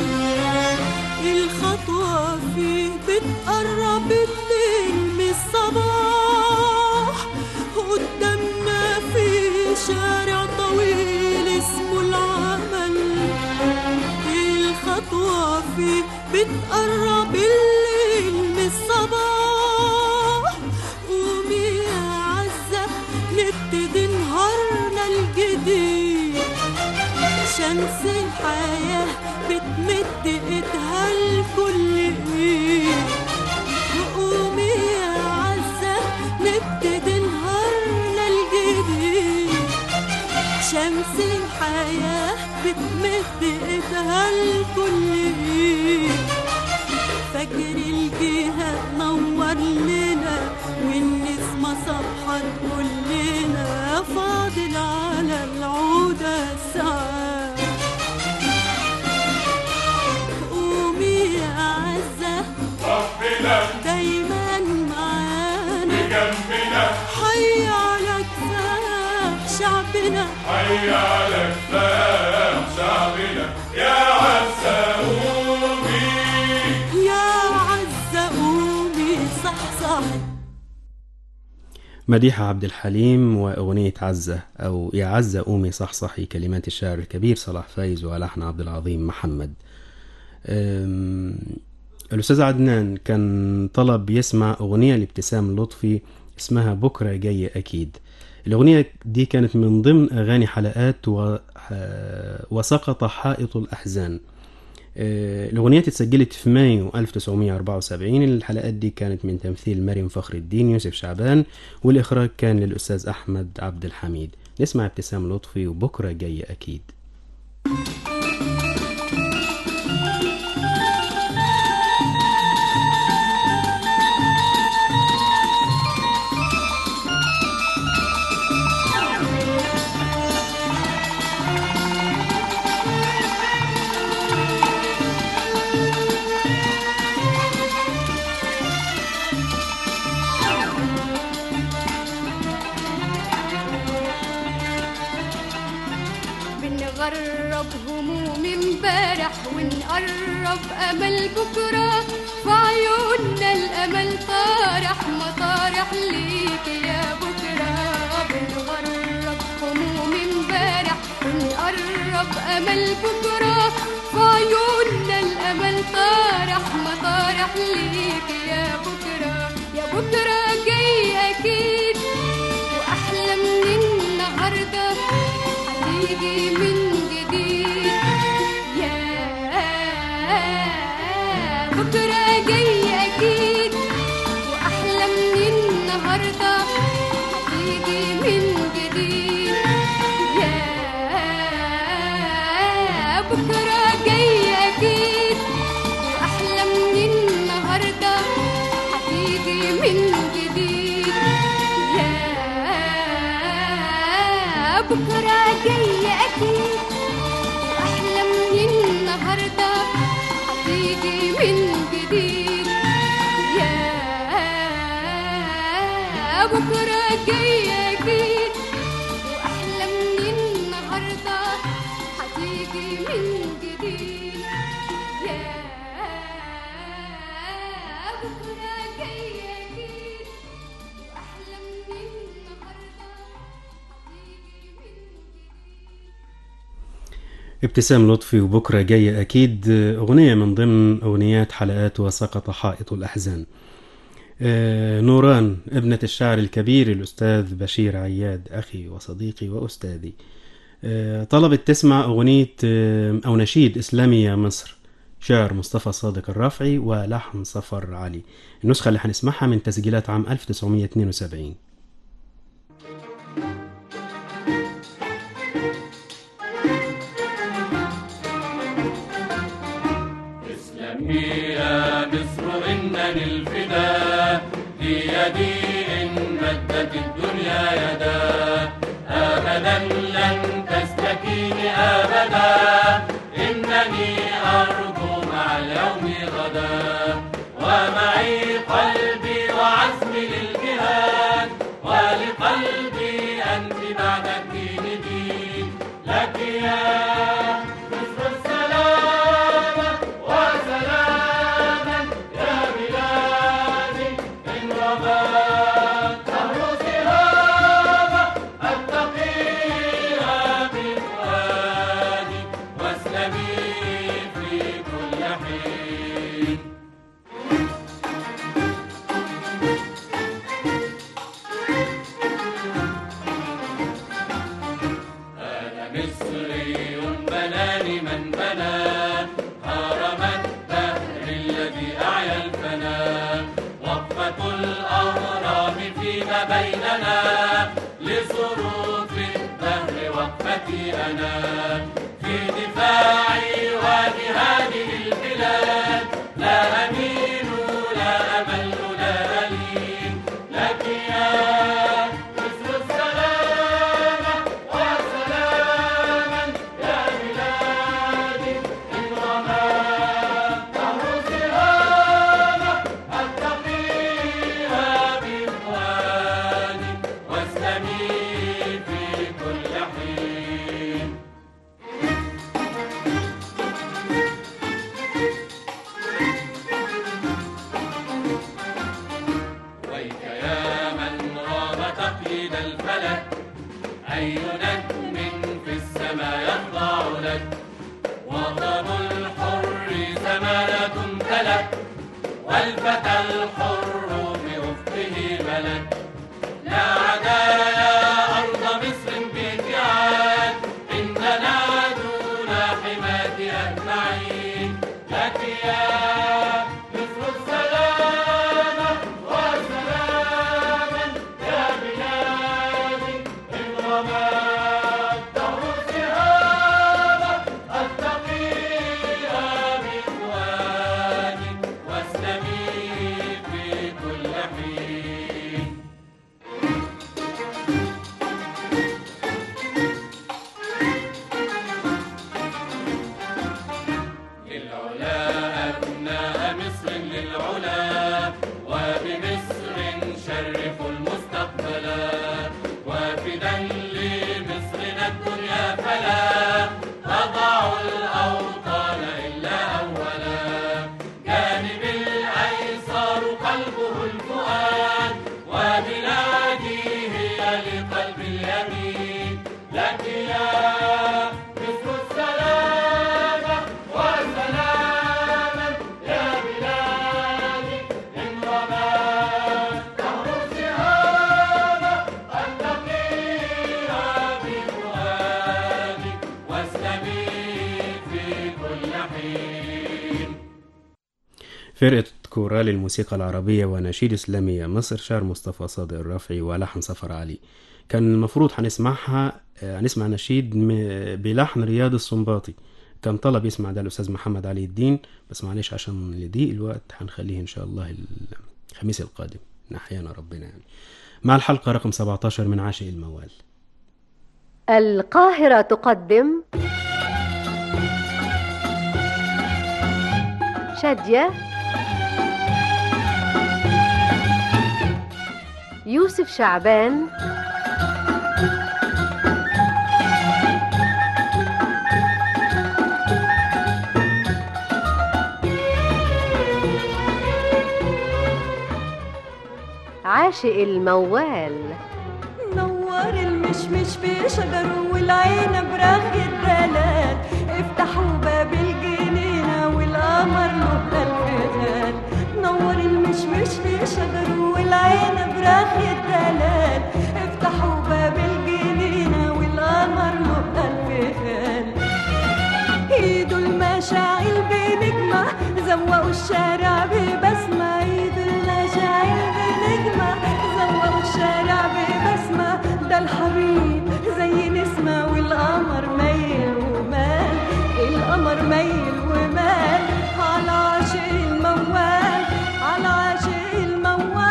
Speaker 12: الخطوة فيه بتقرب الليل من الصباح قدامنا في شارع طويل اسمه العمل الخطوة فيه بتقرب الليل من الصباح قومي يا عزة نبتدي نهارنا الجديد شمس الحياة بتمد ايدها لكل ايد قومي يا عزة نبتدي نهارنا الجديد شمس الحياة بتمد ايدها لكل ايد فجر الجهاد نور لنا والنسمة صبحة تقول لنا فاضل على العودة الساعة قومي يا عزة ربنا دايما معانا وجنبنا حي على كفاح شعبنا حي على كفاح شعبنا يا عزة قومي يا عزة قومي صحصحي
Speaker 1: مديحة عبد الحليم وأغنية عزة أو يا عزة قومي صحصحي كلمات الشاعر الكبير صلاح فايز ولحن عبد العظيم محمد. الأستاذ عدنان كان طلب يسمع أغنية لابتسام لطفي اسمها بكرة جاي أكيد. الأغنية دي كانت من ضمن أغاني حلقات وسقط حائط الأحزان. الأغنية اتسجلت في مايو 1974. الحلقات دي كانت من تمثيل مريم فخر الدين، يوسف شعبان، والإخراج كان للأستاذ أحمد عبد الحميد. نسمع ابتسام لطفي وبكرة جاي أكيد.
Speaker 15: بنغرب هموم امبارح ونقرب امل بكره، في عيوننا الامل طارح مطارح ليك يا بكره. بنغرب هموم امبارح ونقرب امل بكره، في عيوننا الامل طارح مطارح ليك يا بكره. يا بكره جاي اكيد واحلى من النهارده، هتيجي من جديد يا بكرة جاي أكيد وأحلى من النهاردة، هتيجي من جديد يا بكرة جاي أكيد وأحلى من النهاردة، هتيجي من جديد يا بكرة جاي أكيد وأحلى من النهاردة، هتيجي من جديد يا بكرة جاي أكيد وأحلى من النهاردة، هتيجي من جديد يا بكرة جاي أكيد وأحلى من النهاردة.
Speaker 1: ابتسام لطفي وبكرة جاية أكيد، أغنية من ضمن أغنيات حلقات وسقط حائط الأحزان. نوران ابنة الشاعر الكبير الأستاذ بشير عياد، أخي وصديقي وأستاذي، طلبت تسمع أغنية أو نشيد إسلامي يا مصر، شعر مصطفى صادق الرافعي ولحن صفر علي. النسخة اللي هنسمعها من تسجيلات عام 1972.
Speaker 13: يا مصر إنني الفداء ليدي إن مدت الدنيا يدا، أبدا لن تستكيني أبدا، إنني أرجو مع اليوم غدا، ومعي قلبي وعزمي للجهاد، ولقلبي أنت بعد الدين دين، لك يا مصر السلامة وسلاما يا بلادي، إن ربات نهر سهامة أتقيها بفؤادي، واسلمي في كل حين. أنا مصري بناني من بنى هرم الدهر الذي أعيا الفنا، وقفة الأهرام فيما بيننا، لظروف الدهر وقفتي أنا، في دفاعي وجهادي للبلاد، لا أمين لا أمل لا ألين، لك يا مصر السلامة وسلاما يا بلادي، إن رمات نهر سهامة أتقيها بفؤادي، واسلمي في كل حين. ويك يا من رام تقييد الفلك، أي نجم في السماء يخضع لك، وطن الحر زمانة امتلك، والفتى الحر بأفقه ملك،
Speaker 1: فرقة كورال الموسيقى العربية ونشيد إسلامية مصر، شعر مصطفى صادق الرافعي ولحن سفر علي. كان المفروض هنسمعها، هنسمع نشيد بلحن رياض السنباطي. كان طلب يسمع ده الأستاذ محمد علي الدين، بس معلش عشان لضيق الوقت هنخليه إن شاء الله الخميس القادم، نحيانا ربنا يعني. مع الحلقة رقم 17 من عاشق الموال.
Speaker 16: القاهرة تقدم شادية، يوسف شعبان، عاشق الموال.
Speaker 12: نور المشمش في شجره والعين براخ الدلال، افتحوا باب الجنينة والقمر له ألف غال. نور المشمش في شجره والعين براخ الدلال، افتحوا باب الجنينة والقمر له ألف غال. ايدوا المشاعل بنجمة زوقوا الشارع ببسمة، ايدوا المشاعل بنجمة زوقوا الشارع ببسمة. ده الحبيب زي نسمة والقمر ميل ومال، القمر ميل ومال على عاشق الموال، على عاشق الموال.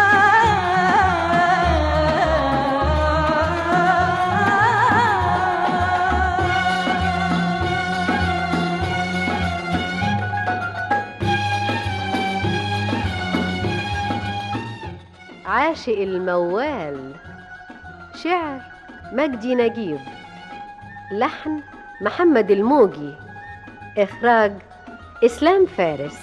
Speaker 16: عاشق الموال، شعر مجدي نجيب، لحن محمد الموجي، إخراج إسلام فارس.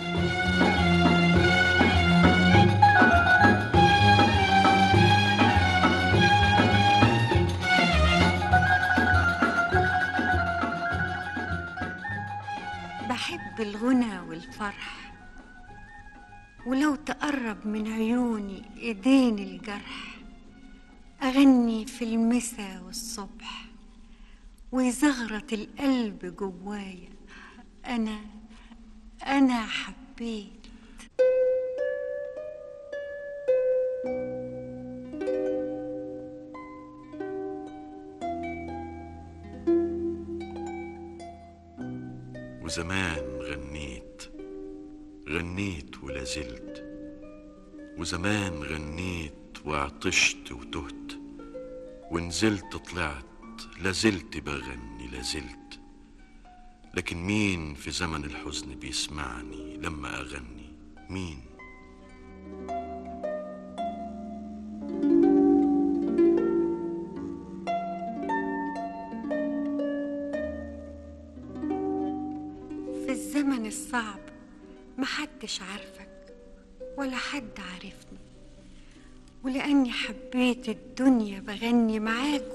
Speaker 17: بحب الغنى والفرح، ولو تقرب من عيوني ايدين الجرح، أغني في المسا والصبح ويزغرط القلب جوايا. أنا حبيت.
Speaker 18: وزمان غنيت ولازلت، وزمان غنيت وعطشت وتهت، ونزلت طلعت لازلت بغني لازلت. لكن مين في زمن الحزن بيسمعني لما أغني؟ مين؟
Speaker 17: في الزمن الصعب محدش عارفك ولا حد عارفني، ولأني حبيت الدنيا بغني معاك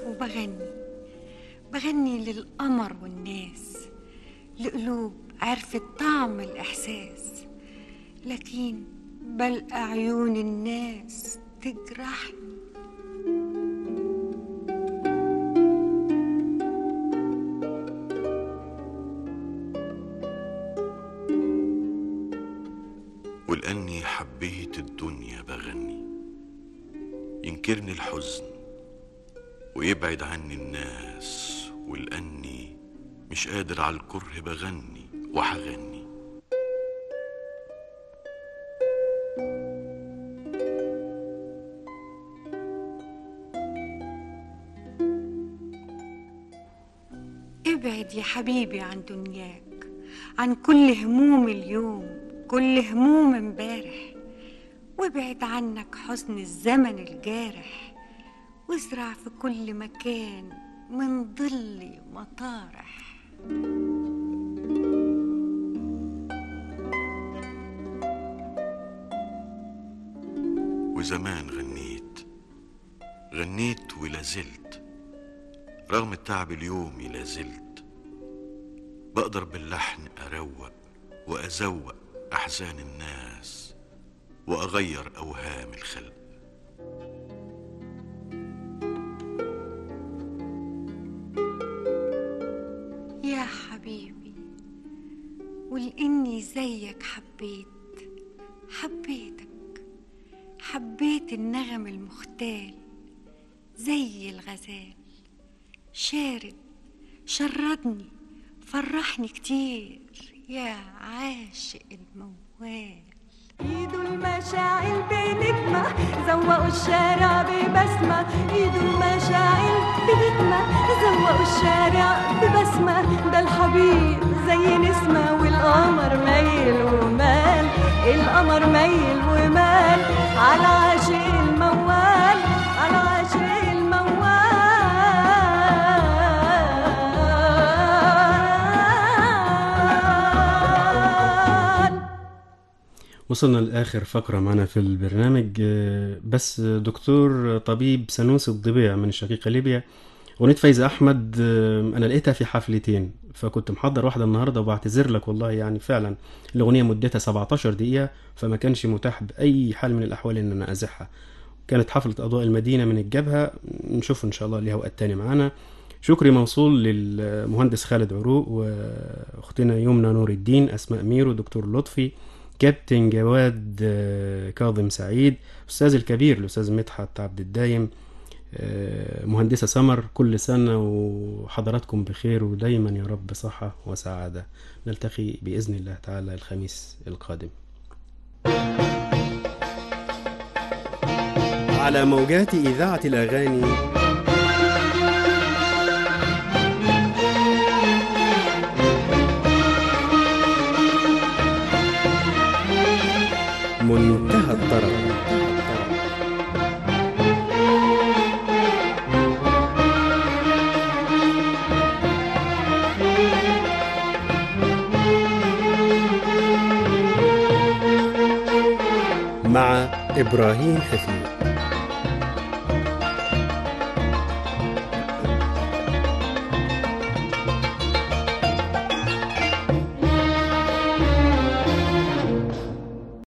Speaker 17: وبغني للقمر والناس، لقلوب عرفت طعم الإحساس، لكن بلقى عيون الناس تجرحني.
Speaker 18: ولأني حبيت الدنيا بغني، ينكرني الحزن ويبعد عني الناس، ولأني مش قادر على الكره بغني وحغني.
Speaker 17: ابعد يا حبيبي عن دنياك، عن كل هموم اليوم، كل هموم امبارح، وابعد عنك حزن الزمن الجارح، وازرع في كل مكان من ظل مطارح.
Speaker 18: وزمان غنيت ولازلت، رغم التعب اليومي لازلت بقدر باللحن أروق وأزوق أحزان الناس وأغير أوهام الخلق.
Speaker 17: يا حبيبي ولإني زيك حبيت، حبيت النغم المختال زي الغزال، شارد شردني فرحني كتير يا عاشق الموال.
Speaker 12: ايده المشاعل بنجمة زوقوا الشارع ببسمة، ايده المشاعل بنجمة زوقوا الشارع ببسمة، ده الحبيب زي نسمة والقمر ميل ومال، القمر ميل ومال على عاشق الموال، على عاشق الموال.
Speaker 1: وصلنا لآخر فقرة معنا في البرنامج، بس دكتور طبيب سنوسي الضبيع من الشقيقة ليبيا، أغنية فايزة أحمد أنا لقيتها في حفلتين، فكنت محضر واحدة النهاردة وبعتذر لك والله، يعني فعلا الأغنية مدتها 17 دقيقة فما كانش متاح بأي حال من الأحوال إن أنا أزحها. كانت حفلة أضواء المدينة من الجبهة، نشوف إن شاء الله ليها وقت تاني معانا. شكري موصول للمهندس خالد عروق وأختنا يمنى نور الدين، أسماء ميرو، دكتور لطفي، كابتن جواد كاظم سعيد، أستاذ الكبير الأستاذ مدحت عبد الدايم، مهندسة سمر. كل سنة وحضراتكم بخير ودايما يا رب صحة وسعادة. نلتقي بإذن الله تعالى الخميس القادم على موجات إذاعة الأغاني. منتهى الطرب. مع إبراهيم حفيظ.